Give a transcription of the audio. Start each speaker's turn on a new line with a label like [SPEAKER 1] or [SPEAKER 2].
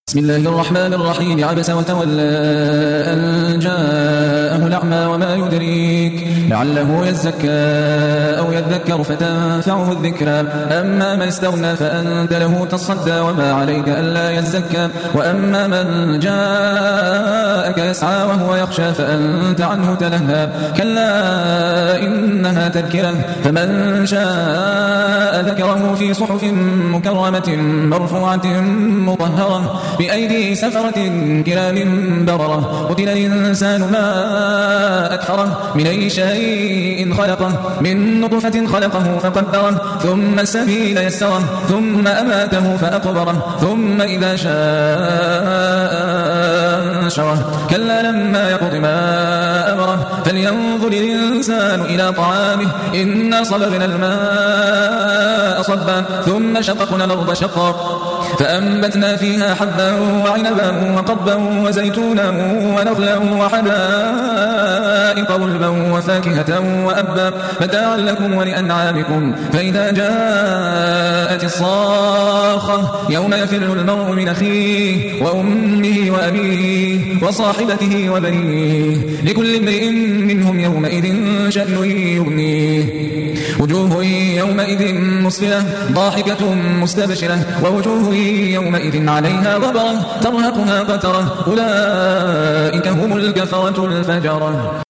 [SPEAKER 1] بسم الله الرحمن الرحيم. عبس وتولى أن جاءه الأعمى وما يدريك لعله يزكى أو يذكر فتنفعه الذكرى. أما من استغنى فأنت له تصدى وما عليك ألا يزكى. وأما من جاءك يسعى وهو يخشى فأنت عنه تلهى. كلا إنها تذكرة فمن شاء ذكره في صحف مكرمة مرفوعة مطهرة بأيدي سفرة كرام بررة. قتل الإنسان ما أكفره من أي شيء خلقه من نطفة خلقه فقدره ثم السبيل يسره ثم أماته فأقبره ثم إذا شاء أنشره. كلا لما يقض ما أمره فلينظر الإنسان إلى طعامه إنا صببنا الماء صبا ثم شققنا الأرض شقا فأنبتنا فيها حبا وعنبا وقضبا وزيتونا ونخلا وحدائق غلبا وفاكهة وأبا متاعا لكم ولأنعامكم. فإذا جاءت الصاخة يوم يفر المرء من أخيه وأمه وأبيه وصاحبته وبنيه لكل امرئ منهم يومئذ شأن يغنيه. وجوه يومئذ مسفرة ضاحكة مستبشرة ووجوه يومئذ عليها غبرة ترهقها قترة أولئك هم الكفرة الفجرة.